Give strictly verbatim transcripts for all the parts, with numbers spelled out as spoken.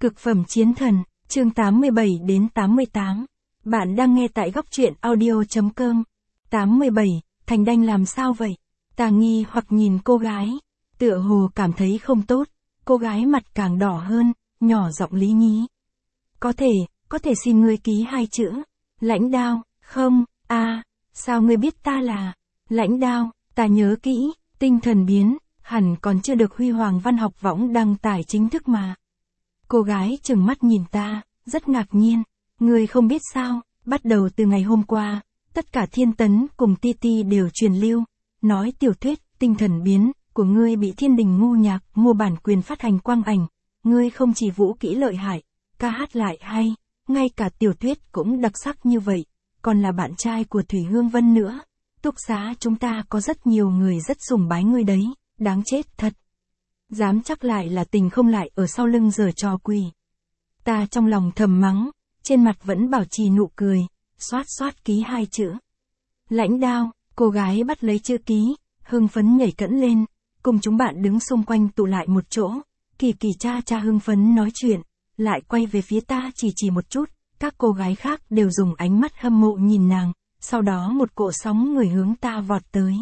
Cực phẩm chiến thần, chương tám mươi bảy đến tám mươi tám. Bạn đang nghe tại góc truyện audio.com. tám mươi bảy, Thành Đanh làm sao vậy? Ta nghi hoặc nhìn cô gái, tựa hồ cảm thấy không tốt, cô gái mặt càng đỏ hơn, nhỏ giọng lý nhí. Có thể, có thể xin ngươi ký hai chữ, Lãnh Đao, không, a à, sao ngươi biết ta là Lãnh Đao, ta nhớ kỹ, tinh thần biến, hẳn còn chưa được Huy Hoàng Văn học võng đăng tải chính thức mà. Cô gái trừng mắt nhìn ta, rất ngạc nhiên, ngươi không biết sao, bắt đầu từ ngày hôm qua, tất cả Thiên Tấn cùng Ti Ti đều truyền lưu, nói tiểu thuyết, tinh thần biến, của ngươi bị Thiên Đình ngu nhạc mua bản quyền phát hành quang ảnh, ngươi không chỉ vũ kỹ lợi hại, ca hát lại hay, ngay cả tiểu thuyết cũng đặc sắc như vậy, còn là bạn trai của Thủy Hương Vân nữa, túc xá chúng ta có rất nhiều người rất sùng bái ngươi đấy, đáng chết thật. Dám chắc lại là tình không lại ở sau lưng giở trò quỷ. Ta trong lòng thầm mắng, trên mặt vẫn bảo trì nụ cười, xoát xoát ký hai chữ. Lãnh Đao, cô gái bắt lấy chữ ký, hưng phấn nhảy cẫng lên, cùng chúng bạn đứng xung quanh tụ lại một chỗ, kỳ kỳ cha cha hưng phấn nói chuyện, lại quay về phía ta chỉ chỉ một chút, các cô gái khác đều dùng ánh mắt hâm mộ nhìn nàng, sau đó một cỗ sóng người hướng ta vọt tới.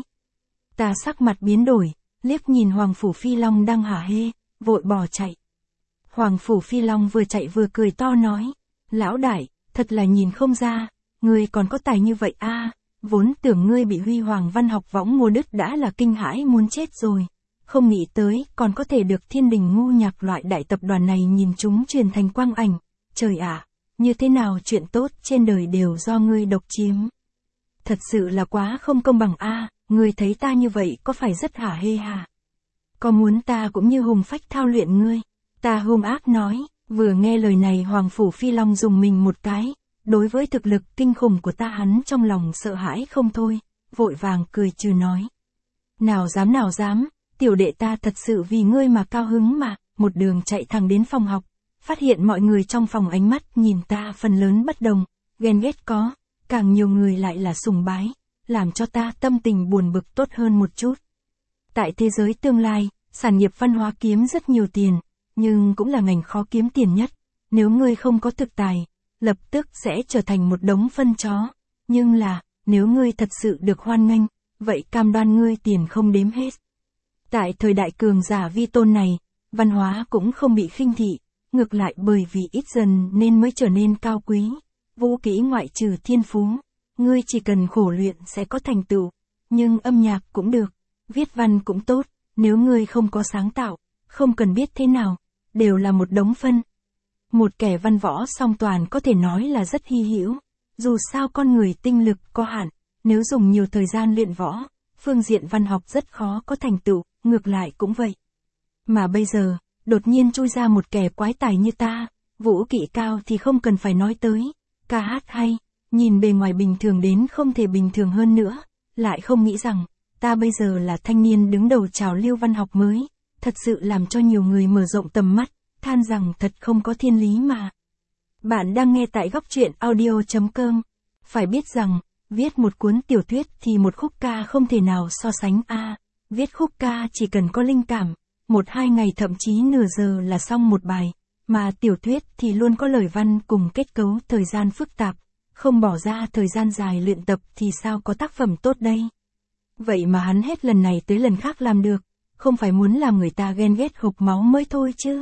Ta sắc mặt biến đổi, liếc nhìn Hoàng Phủ Phi Long đang hả hê, vội bỏ chạy. Hoàng Phủ Phi Long vừa chạy vừa cười to nói, lão đại, thật là nhìn không ra, ngươi còn có tài như vậy a, à, vốn tưởng ngươi bị Huy Hoàng Văn học võng mua đứt đã là kinh hãi muốn chết rồi, không nghĩ tới còn có thể được Thiên Đình ngu nhạc loại đại tập đoàn này nhìn chúng truyền thành quang ảnh, trời ạ, à, như thế nào chuyện tốt trên đời đều do ngươi độc chiếm. Thật sự là quá không công bằng a, à, ngươi thấy ta như vậy có phải rất hả hê hả? Có muốn ta cũng như hùng phách thao luyện ngươi? Ta hung ác nói, vừa nghe lời này Hoàng Phủ Phi Long dùng mình một cái, đối với thực lực kinh khủng của ta hắn trong lòng sợ hãi không thôi, vội vàng cười trừ nói. Nào dám nào dám, tiểu đệ ta thật sự vì ngươi mà cao hứng mà, một đường chạy thẳng đến phòng học, phát hiện mọi người trong phòng ánh mắt nhìn ta phần lớn bất đồng, ghen ghét có, càng nhiều người lại là sùng bái, làm cho ta tâm tình buồn bực tốt hơn một chút. Tại thế giới tương lai, sản nghiệp văn hóa kiếm rất nhiều tiền, nhưng cũng là ngành khó kiếm tiền nhất, nếu ngươi không có thực tài, lập tức sẽ trở thành một đống phân chó, nhưng là, nếu ngươi thật sự được hoan nghênh, vậy cam đoan ngươi tiền không đếm hết. Tại thời đại cường giả vi tôn này, văn hóa cũng không bị khinh thị, ngược lại bởi vì ít dần nên mới trở nên cao quý, vũ kỹ ngoại trừ thiên phú, ngươi chỉ cần khổ luyện sẽ có thành tựu, nhưng âm nhạc cũng được, viết văn cũng tốt, nếu ngươi không có sáng tạo, không cần biết thế nào, đều là một đống phân. Một kẻ văn võ song toàn có thể nói là rất hy hữu, dù sao con người tinh lực có hạn, nếu dùng nhiều thời gian luyện võ, phương diện văn học rất khó có thành tựu, ngược lại cũng vậy. Mà bây giờ, đột nhiên chui ra một kẻ quái tài như ta, vũ kỹ cao thì không cần phải nói tới, ca hát hay, nhìn bề ngoài bình thường đến không thể bình thường hơn nữa, lại không nghĩ rằng, ta bây giờ là thanh niên đứng đầu trào lưu văn học mới, thật sự làm cho nhiều người mở rộng tầm mắt, than rằng thật không có thiên lý mà. Bạn đang nghe tại góc truyện audio.com. Phải biết rằng, viết một cuốn tiểu thuyết thì một khúc ca không thể nào so sánh a, à, viết khúc ca chỉ cần có linh cảm, một hai ngày thậm chí nửa giờ là xong một bài, mà tiểu thuyết thì luôn có lời văn cùng kết cấu thời gian phức tạp, không bỏ ra thời gian dài luyện tập thì sao có tác phẩm tốt đây. Vậy mà hắn hết lần này tới lần khác làm được, không phải muốn làm người ta ghen ghét hộc máu mới thôi chứ.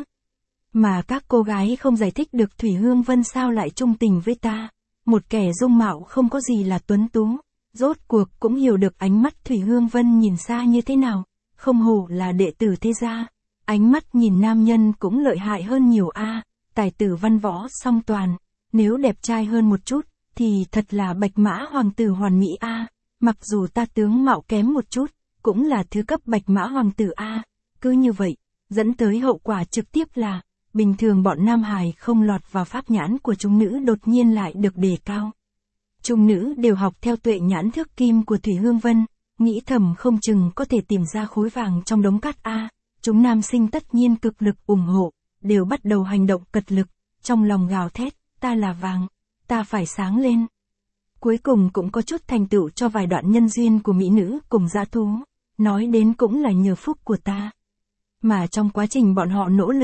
Mà các cô gái không giải thích được Thủy Hương Vân sao lại trung tình với ta, một kẻ dung mạo không có gì là tuấn tú, rốt cuộc cũng hiểu được ánh mắt Thủy Hương Vân nhìn xa như thế nào, không hổ là đệ tử thế gia, ánh mắt nhìn nam nhân cũng lợi hại hơn nhiều a, à, tài tử văn võ song toàn, nếu đẹp trai hơn một chút, thì thật là bạch mã hoàng tử hoàn mỹ a, à. Mặc dù ta tướng mạo kém một chút, cũng là thứ cấp bạch mã hoàng tử a, à. Cứ như vậy, dẫn tới hậu quả trực tiếp là, bình thường bọn nam hài không lọt vào pháp nhãn của chúng nữ đột nhiên lại được đề cao. Chúng nữ đều học theo tuệ nhãn thước kim của Thủy Hương Vân, nghĩ thầm không chừng có thể tìm ra khối vàng trong đống cát a, à. Chúng nam sinh tất nhiên cực lực ủng hộ, đều bắt đầu hành động cật lực, trong lòng gào thét, ta là vàng, ta phải sáng lên. Cuối cùng cũng có chút thành tựu cho vài đoạn nhân duyên của mỹ nữ cùng dã thú, nói đến cũng là nhờ phúc của ta. Mà trong quá trình bọn họ nỗ lực,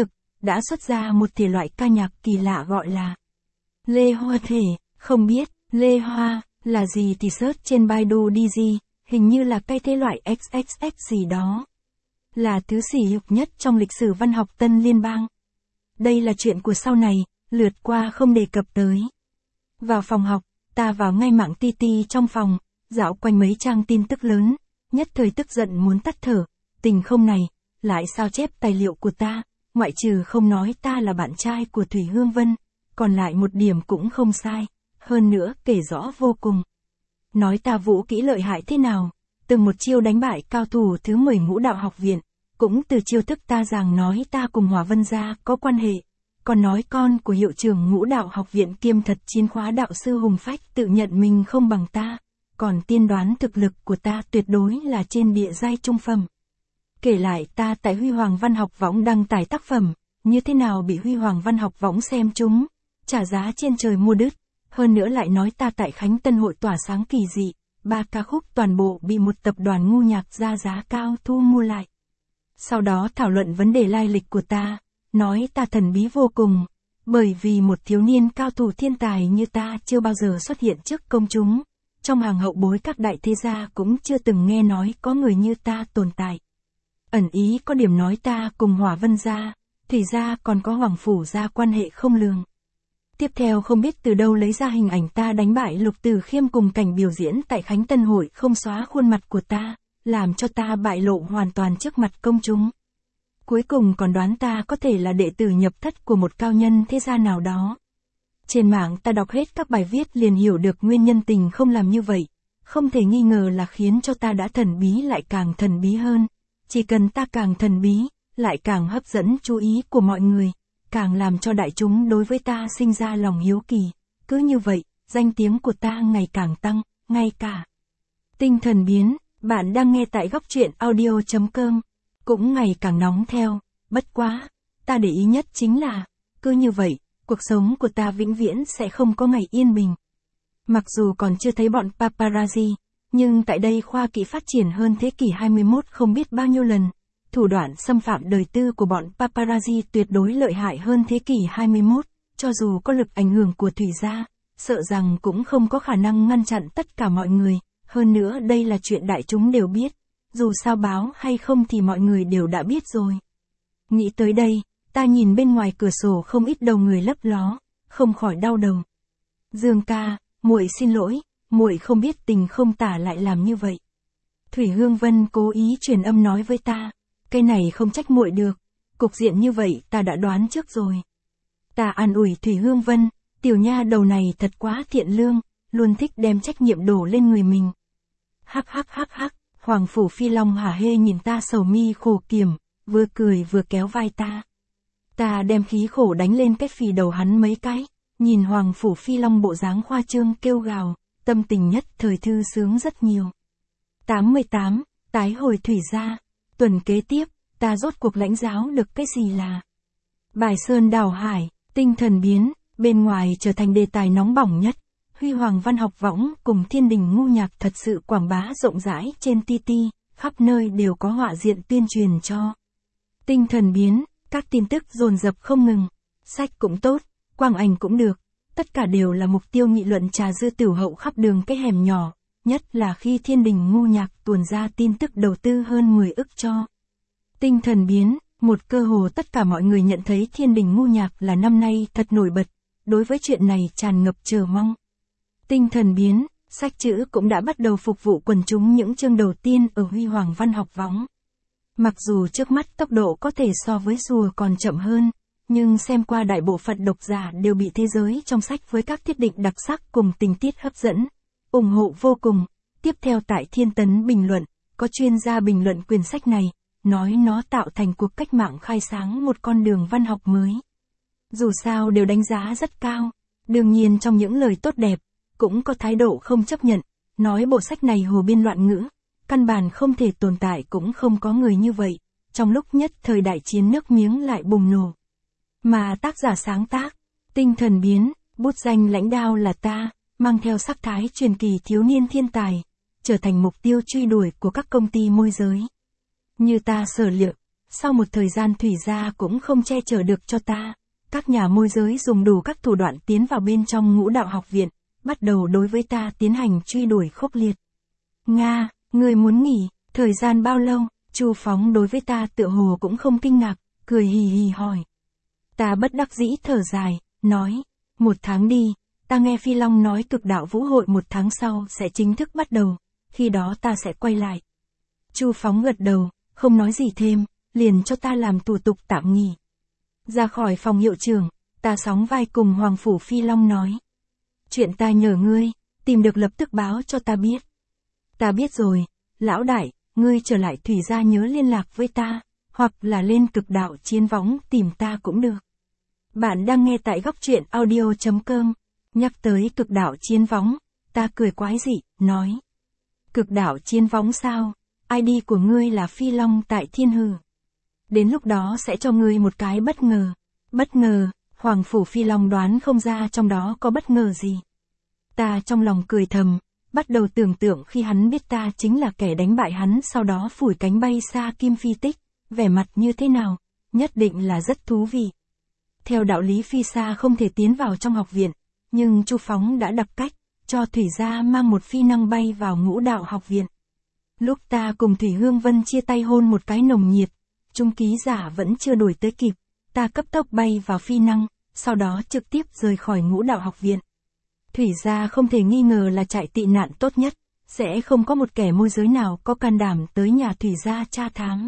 đã xuất ra một thể loại ca nhạc kỳ lạ gọi là Lê Hoa thể, không biết, Lê Hoa, là gì thì search trên Baidu đi gì, hình như là cái thể loại ích ích ích gì đó. Là thứ sỉ nhục nhất trong lịch sử văn học Tân Liên bang. Đây là chuyện của sau này, lượt qua không đề cập tới. Vào phòng học, ta vào ngay mạng ti ti trong phòng, dạo quanh mấy trang tin tức lớn, nhất thời tức giận muốn tắt thở, tình không này, lại sao chép tài liệu của ta, ngoại trừ không nói ta là bạn trai của Thủy Hương Vân, còn lại một điểm cũng không sai, hơn nữa kể rõ vô cùng. Nói ta vũ kỹ lợi hại thế nào, từng một chiêu đánh bại cao thủ thứ mười Ngũ Đạo Học Viện, cũng từ chiêu thức ta rằng nói ta cùng Hỏa Vân gia có quan hệ, còn nói con của hiệu trưởng Ngũ Đạo Học Viện kiêm thật chiến khóa đạo sư hùng phách tự nhận mình không bằng ta, còn tiên đoán thực lực của ta tuyệt đối là trên địa giai trung phẩm. Kể lại ta tại Huy Hoàng Văn học võng đăng tải tác phẩm, như thế nào bị Huy Hoàng Văn học võng xem chúng, trả giá trên trời mua đứt, hơn nữa lại nói ta tại Khánh Tân hội tỏa sáng kỳ dị, ba ca khúc toàn bộ bị một tập đoàn ngu nhạc ra giá cao thu mua lại. Sau đó thảo luận vấn đề lai lịch của ta, nói ta thần bí vô cùng, bởi vì một thiếu niên cao thủ thiên tài như ta chưa bao giờ xuất hiện trước công chúng, trong hàng hậu bối các đại thế gia cũng chưa từng nghe nói có người như ta tồn tại. Ẩn ý có điểm nói ta cùng Hỏa Vân gia, Thủy gia còn có Hoàng Phủ gia quan hệ không lường. Tiếp theo không biết từ đâu lấy ra hình ảnh ta đánh bại Lục Tử Khiêm cùng cảnh biểu diễn tại Khánh Tân hội không xóa khuôn mặt của ta, làm cho ta bại lộ hoàn toàn trước mặt công chúng. Cuối cùng còn đoán ta có thể là đệ tử nhập thất của một cao nhân thế gia nào đó. Trên mạng ta đọc hết các bài viết liền hiểu được nguyên nhân tình không làm như vậy, không thể nghi ngờ là khiến cho ta đã thần bí lại càng thần bí hơn. Chỉ cần ta càng thần bí, lại càng hấp dẫn chú ý của mọi người, càng làm cho đại chúng đối với ta sinh ra lòng hiếu kỳ. Cứ như vậy, danh tiếng của ta ngày càng tăng, ngay cả tinh thần biến, bạn đang nghe tại góc truyện audio chấm com, cũng ngày càng nóng theo. Bất quá, ta để ý nhất chính là, cứ như vậy, cuộc sống của ta vĩnh viễn sẽ không có ngày yên bình. Mặc dù còn chưa thấy bọn paparazzi, nhưng tại đây khoa kỹ phát triển hơn thế kỷ hai mươi mốt không biết bao nhiêu lần, thủ đoạn xâm phạm đời tư của bọn paparazzi tuyệt đối lợi hại hơn thế kỷ hai mươi mốt, cho dù có lực ảnh hưởng của Thủy gia, sợ rằng cũng không có khả năng ngăn chặn tất cả mọi người, hơn nữa đây là chuyện đại chúng đều biết, dù sao báo hay không thì mọi người đều đã biết rồi. Nghĩ tới đây, ta nhìn bên ngoài cửa sổ không ít đầu người lấp ló, không khỏi đau đầu. Dương ca, muội xin lỗi, muội không biết tình không tả lại làm như vậy. Thủy Hương Vân cố ý truyền âm nói với ta, cái này không trách muội được, cục diện như vậy ta đã đoán trước rồi. Ta an ủi Thủy Hương Vân, tiểu nha đầu này thật quá thiện lương, luôn thích đem trách nhiệm đổ lên người mình. Hắc hắc hắc hắc, Hoàng Phủ Phi Long hả hê nhìn ta sầu mi khổ kiểm, vừa cười vừa kéo vai ta. Ta đem khí khổ đánh lên cái phì đầu hắn mấy cái, nhìn Hoàng Phủ Phi Long bộ dáng khoa trương kêu gào, tâm tình nhất thời thư sướng rất nhiều. tám mươi tám, tái hồi Thủy gia. Tuần kế tiếp, ta rốt cuộc lãnh giáo được cái gì là bài sơn đảo hải, tinh thần biến, bên ngoài trở thành đề tài nóng bỏng nhất. Huy Hoàng Văn học võng cùng Thiên Đình ngu nhạc thật sự quảng bá rộng rãi trên ti ti, khắp nơi đều có họa diện tuyên truyền cho. Tinh thần biến, các tin tức dồn dập không ngừng, sách cũng tốt, quang ảnh cũng được, tất cả đều là mục tiêu nghị luận trà dư tiểu hậu khắp đường cái hẻm nhỏ, nhất là khi Thiên Đình ngu nhạc tuồn ra tin tức đầu tư hơn mười ức cho. Tinh thần biến, một cơ hồ tất cả mọi người nhận thấy Thiên Đình ngu nhạc là năm nay thật nổi bật, đối với chuyện này tràn ngập chờ mong. Tinh thần biến, sách chữ cũng đã bắt đầu phục vụ quần chúng những chương đầu tiên ở Huy Hoàng Văn học võng. Mặc dù trước mắt tốc độ có thể so với rùa còn chậm hơn, nhưng xem qua đại bộ phận độc giả đều bị thế giới trong sách với các thiết định đặc sắc cùng tình tiết hấp dẫn, ủng hộ vô cùng. Tiếp theo tại Thiên Tấn bình luận, có chuyên gia bình luận quyển sách này, nói nó tạo thành cuộc cách mạng khai sáng một con đường văn học mới. Dù sao đều đánh giá rất cao, đương nhiên trong những lời tốt đẹp, cũng có thái độ không chấp nhận, nói bộ sách này hồ biên loạn ngữ, căn bản không thể tồn tại cũng không có người như vậy, trong lúc nhất thời đại chiến nước miếng lại bùng nổ. Mà tác giả sáng tác, tinh thần biến, bút danh lãnh đao là ta, mang theo sắc thái truyền kỳ thiếu niên thiên tài, trở thành mục tiêu truy đuổi của các công ty môi giới. Như ta sở liệu, Sau một thời gian Thủy gia cũng không che chở được cho ta. Các nhà môi giới dùng đủ các thủ đoạn tiến vào bên trong Ngũ Đạo học viện, bắt đầu đối với ta tiến hành truy đuổi khốc liệt. Nga, ngươi muốn nghỉ, thời gian bao lâu? Chu Phóng đối với ta tựa hồ cũng không kinh ngạc, cười hì hì hỏi. Ta bất đắc dĩ thở dài, nói, một tháng đi, ta nghe Phi Long nói cực đạo vũ hội một tháng sau sẽ chính thức bắt đầu, khi đó ta sẽ quay lại. Chu Phóng gật đầu, không nói gì thêm, liền cho ta làm thủ tục tạm nghỉ. Ra khỏi phòng hiệu trưởng, ta sóng vai cùng Hoàng Phủ Phi Long nói. Chuyện ta nhờ ngươi, tìm được lập tức báo cho ta biết. Ta biết rồi, lão đại, ngươi trở lại Thủy gia nhớ liên lạc với ta, hoặc là lên cực đạo chiến võng tìm ta cũng được. Bạn đang nghe tại góc truyện audio chấm com. Nhắc tới cực đạo chiến võng, ta cười quái dị, nói. Cực đạo chiến võng sao? i đê của ngươi là Phi Long tại Thiên Hư. Đến lúc đó sẽ cho ngươi một cái bất ngờ. Bất ngờ, Hoàng Phủ Phi Long đoán không ra trong đó có bất ngờ gì. Ta trong lòng cười thầm, bắt đầu tưởng tượng khi hắn biết ta chính là kẻ đánh bại hắn sau đó phủi cánh bay xa Kim Phi Tích, vẻ mặt như thế nào, nhất định là rất thú vị. Theo đạo lý Phi Sa không thể tiến vào trong học viện, nhưng Chu Phóng đã đặt cách, cho Thủy gia mang một phi năng bay vào Ngũ Đạo học viện. Lúc ta cùng Thủy Hương Vân chia tay hôn một cái nồng nhiệt, trung ký giả vẫn chưa đổi tới kịp, ta cấp tốc bay vào phi năng, sau đó trực tiếp rời khỏi Ngũ Đạo học viện. Thủy gia không thể nghi ngờ là trại tị nạn tốt nhất, sẽ không có một kẻ môi giới nào có can đảm tới nhà Thủy gia tra thám.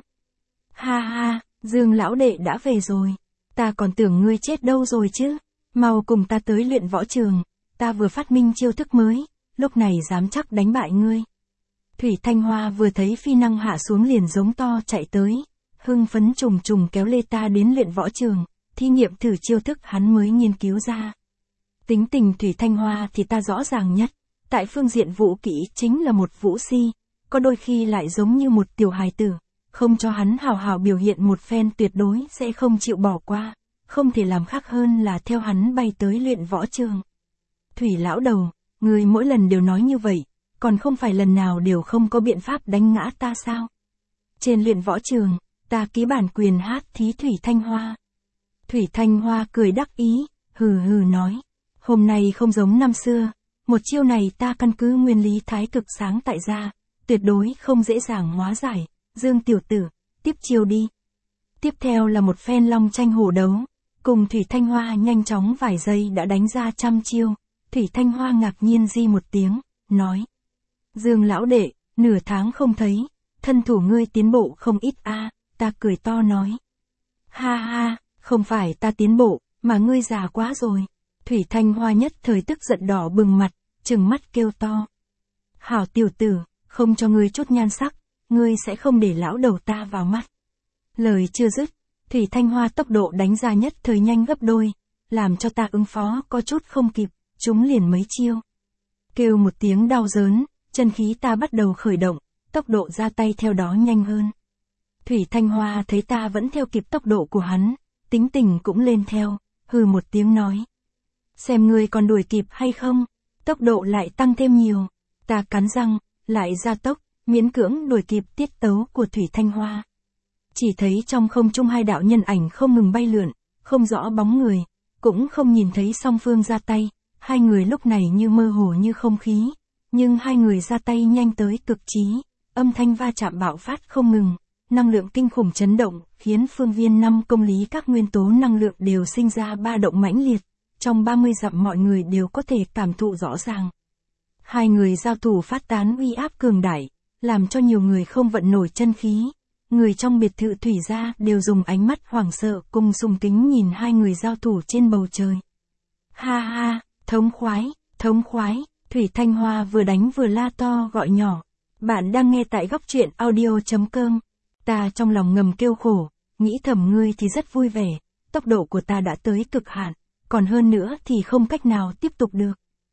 Ha ha, Dương lão đệ đã về rồi, ta còn tưởng ngươi chết đâu rồi chứ, mau cùng ta tới luyện võ trường, ta vừa phát minh chiêu thức mới, lúc này dám chắc đánh bại ngươi. Thủy Thanh Hoa vừa thấy phi năng hạ xuống liền giống to chạy tới, hưng phấn trùng trùng kéo lê ta đến luyện võ trường, thí nghiệm thử chiêu thức hắn mới nghiên cứu ra. Tính tình Thủy Thanh Hoa thì ta rõ ràng nhất, tại phương diện vũ kỹ chính là một vũ si, có đôi khi lại giống như một tiểu hài tử, không cho hắn hào hào biểu hiện một phen tuyệt đối sẽ không chịu bỏ qua, không thể làm khác hơn là theo hắn bay tới luyện võ trường. Thủy lão đầu, người mỗi lần đều nói như vậy, còn không phải lần nào đều không có biện pháp đánh ngã ta sao? Trên luyện võ trường, ta ký bản quyền hát thí Thủy Thanh Hoa. Thủy Thanh Hoa cười đắc ý, hừ hừ nói, hôm nay không giống năm xưa, một chiêu này ta căn cứ nguyên lý thái cực sáng tại ra, tuyệt đối không dễ dàng hóa giải, Dương tiểu tử, tiếp chiêu đi. Tiếp theo là một phen long tranh hổ đấu, cùng Thủy Thanh Hoa nhanh chóng vài giây đã đánh ra trăm chiêu, Thủy Thanh Hoa ngạc nhiên di một tiếng, nói. Dương lão đệ, nửa tháng không thấy, thân thủ ngươi tiến bộ không ít a. À, ta cười to nói. Ha ha, không phải ta tiến bộ, mà ngươi già quá rồi. Thủy Thanh Hoa nhất thời tức giận đỏ bừng mặt, trừng mắt kêu to. Hảo tiểu tử, không cho ngươi chút nhan sắc, ngươi sẽ không để lão đầu ta vào mắt. Lời chưa dứt, Thủy Thanh Hoa tốc độ đánh ra nhất thời nhanh gấp đôi, làm cho ta ứng phó có chút không kịp, chúng liền mấy chiêu. Kêu một tiếng đau đớn, chân khí ta bắt đầu khởi động, tốc độ ra tay theo đó nhanh hơn. Thủy Thanh Hoa thấy ta vẫn theo kịp tốc độ của hắn, tính tình cũng lên theo, hừ một tiếng nói. Xem ngươi còn đuổi kịp hay không, tốc độ lại tăng thêm nhiều, ta cắn răng, lại gia tốc, miễn cưỡng đuổi kịp tiết tấu của Thủy Thanh Hoa. Chỉ thấy trong không trung hai đạo nhân ảnh không ngừng bay lượn, không rõ bóng người, cũng không nhìn thấy song phương ra tay, hai người lúc này như mơ hồ như không khí, nhưng hai người ra tay nhanh tới cực trí, âm thanh va chạm bạo phát không ngừng, năng lượng kinh khủng chấn động, khiến phương viên năm công lý các nguyên tố năng lượng đều sinh ra ba động mãnh liệt, trong ba mươi dặm mọi người đều có thể cảm thụ rõ ràng. Hai người giao thủ phát tán uy áp cường đại, làm cho nhiều người không vận nổi chân khí. Người trong biệt thự Thủy gia đều dùng ánh mắt hoảng sợ cùng sùng kính nhìn hai người giao thủ trên bầu trời. Ha ha, thống khoái, thống khoái, Thủy Thanh Hoa vừa đánh vừa la to gọi nhỏ. Bạn đang nghe tại góc truyện audio chấm com. Ta trong lòng ngầm kêu khổ, nghĩ thầm ngươi thì rất vui vẻ, tốc độ của ta đã tới cực hạn, còn hơn nữa thì không cách nào tiếp tục được.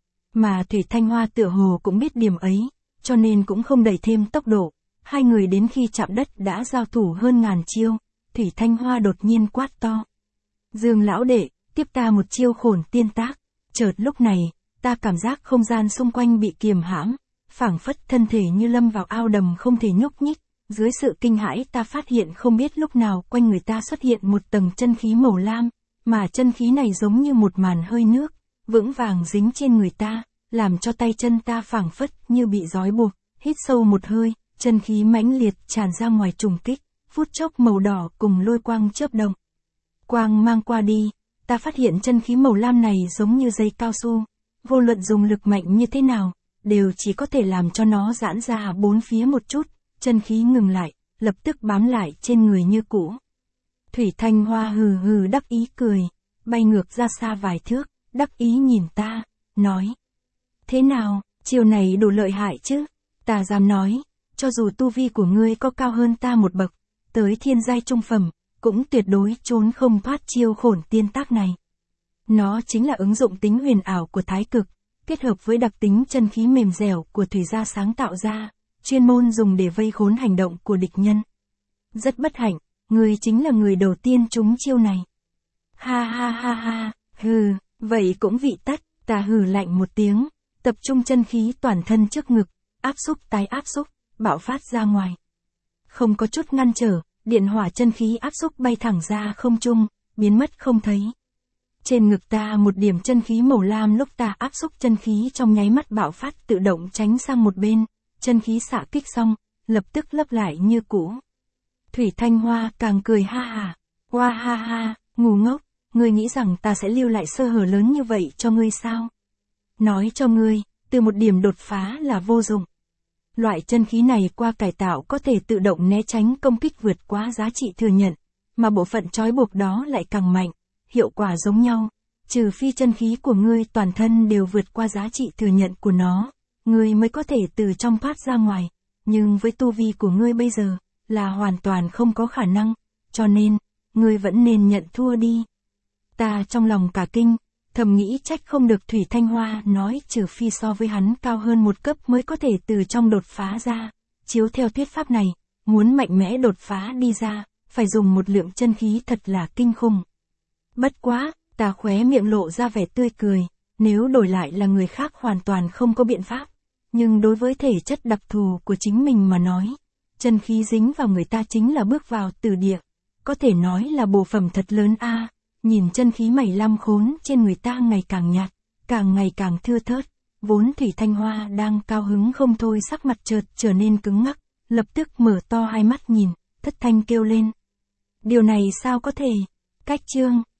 Mà Thủy Thanh Hoa tựa hồ cũng biết điểm ấy, cho nên cũng không đẩy thêm tốc độ. Hai người đến khi chạm đất đã giao thủ hơn ngàn chiêu, Thủy Thanh Hoa đột nhiên quát to. Dương lão đệ, tiếp ta một chiêu khổn tiên tác. Chợt lúc này, ta cảm giác không gian xung quanh bị kiềm hãm, phảng phất thân thể như lâm vào ao đầm không thể nhúc nhích, Dưới sự kinh hãi ta phát hiện không biết lúc nào quanh người ta xuất hiện một tầng chân khí màu lam, mà chân khí này giống như một màn hơi nước, vững vàng dính trên người ta, làm cho tay chân ta phảng phất như bị trói buộc. Hít sâu một hơi, chân khí mãnh liệt tràn ra ngoài trùng kích, phút chốc màu đỏ cùng lôi quang chớp động. Quang mang qua đi, ta phát hiện chân khí màu lam này giống như dây cao su, vô luận dùng lực mạnh như thế nào, đều chỉ có thể làm cho nó giãn ra bốn phía một chút, chân khí ngừng lại, lập tức bám lại trên người như cũ. Thủy Thanh Hoa hừ hừ đắc ý cười, bay ngược ra xa vài thước, đắc ý nhìn ta, nói. Thế nào, chiều này đủ lợi hại chứ? Ta dám nói, cho dù tu vi của ngươi có cao hơn ta một bậc, tới thiên giai trung phẩm, cũng tuyệt đối trốn không thoát chiêu khổn tiên tác này. Nó chính là ứng dụng tính huyền ảo của thái cực, kết hợp với đặc tính chân khí mềm dẻo của thủy gia sáng tạo ra, chuyên môn dùng để vây khốn hành động của địch nhân. Rất bất hạnh, ngươi chính là người đầu tiên trúng chiêu này. Ha ha ha ha, hừ, vậy cũng vị tắt, ta hừ lạnh một tiếng, tập trung chân khí toàn thân trước ngực, áp xúc tái áp xúc, bạo phát ra ngoài. Không có chút ngăn trở, điện hỏa chân khí áp xúc bay thẳng ra không trung, biến mất không thấy. Trên ngực ta một điểm chân khí màu lam lúc ta áp xúc chân khí trong nháy mắt bạo phát tự động tránh sang một bên, chân khí xạ kích xong, lập tức lấp lại như cũ. Thủy Thanh Hoa càng cười ha ha, hoa ha ha, ngu ngốc, ngươi nghĩ rằng ta sẽ lưu lại sơ hở lớn như vậy cho ngươi sao? Nói cho ngươi, từ một điểm đột phá là vô dụng. Loại chân khí này qua cải tạo có thể tự động né tránh công kích vượt quá giá trị thừa nhận, mà bộ phận trói buộc đó lại càng mạnh, hiệu quả giống nhau, trừ phi chân khí của ngươi toàn thân đều vượt qua giá trị thừa nhận của nó, ngươi mới có thể từ trong thoát ra ngoài, nhưng với tu vi của ngươi bây giờ, là hoàn toàn không có khả năng, cho nên, ngươi vẫn nên nhận thua đi. Ta trong lòng cả kinh, thầm nghĩ trách không được Thủy Thanh Hoa nói trừ phi so với hắn cao hơn một cấp mới có thể từ trong đột phá ra, chiếu theo thuyết pháp này, muốn mạnh mẽ đột phá đi ra, phải dùng một lượng chân khí thật là kinh khủng. Bất quá, ta khóe miệng lộ ra vẻ tươi cười, nếu đổi lại là người khác hoàn toàn không có biện pháp, nhưng đối với thể chất đặc thù của chính mình mà nói, chân khí dính vào người ta chính là bước vào tử địa, có thể nói là bổ phẩm thật lớn a. Nhìn chân khí mảy lam khốn trên người ta ngày càng nhạt, càng ngày càng thưa thớt, vốn Thủy Thanh Hoa đang cao hứng không thôi sắc mặt chợt trở nên cứng ngắc, lập tức mở to hai mắt nhìn, thất thanh kêu lên. Điều này sao có thể? Cách chương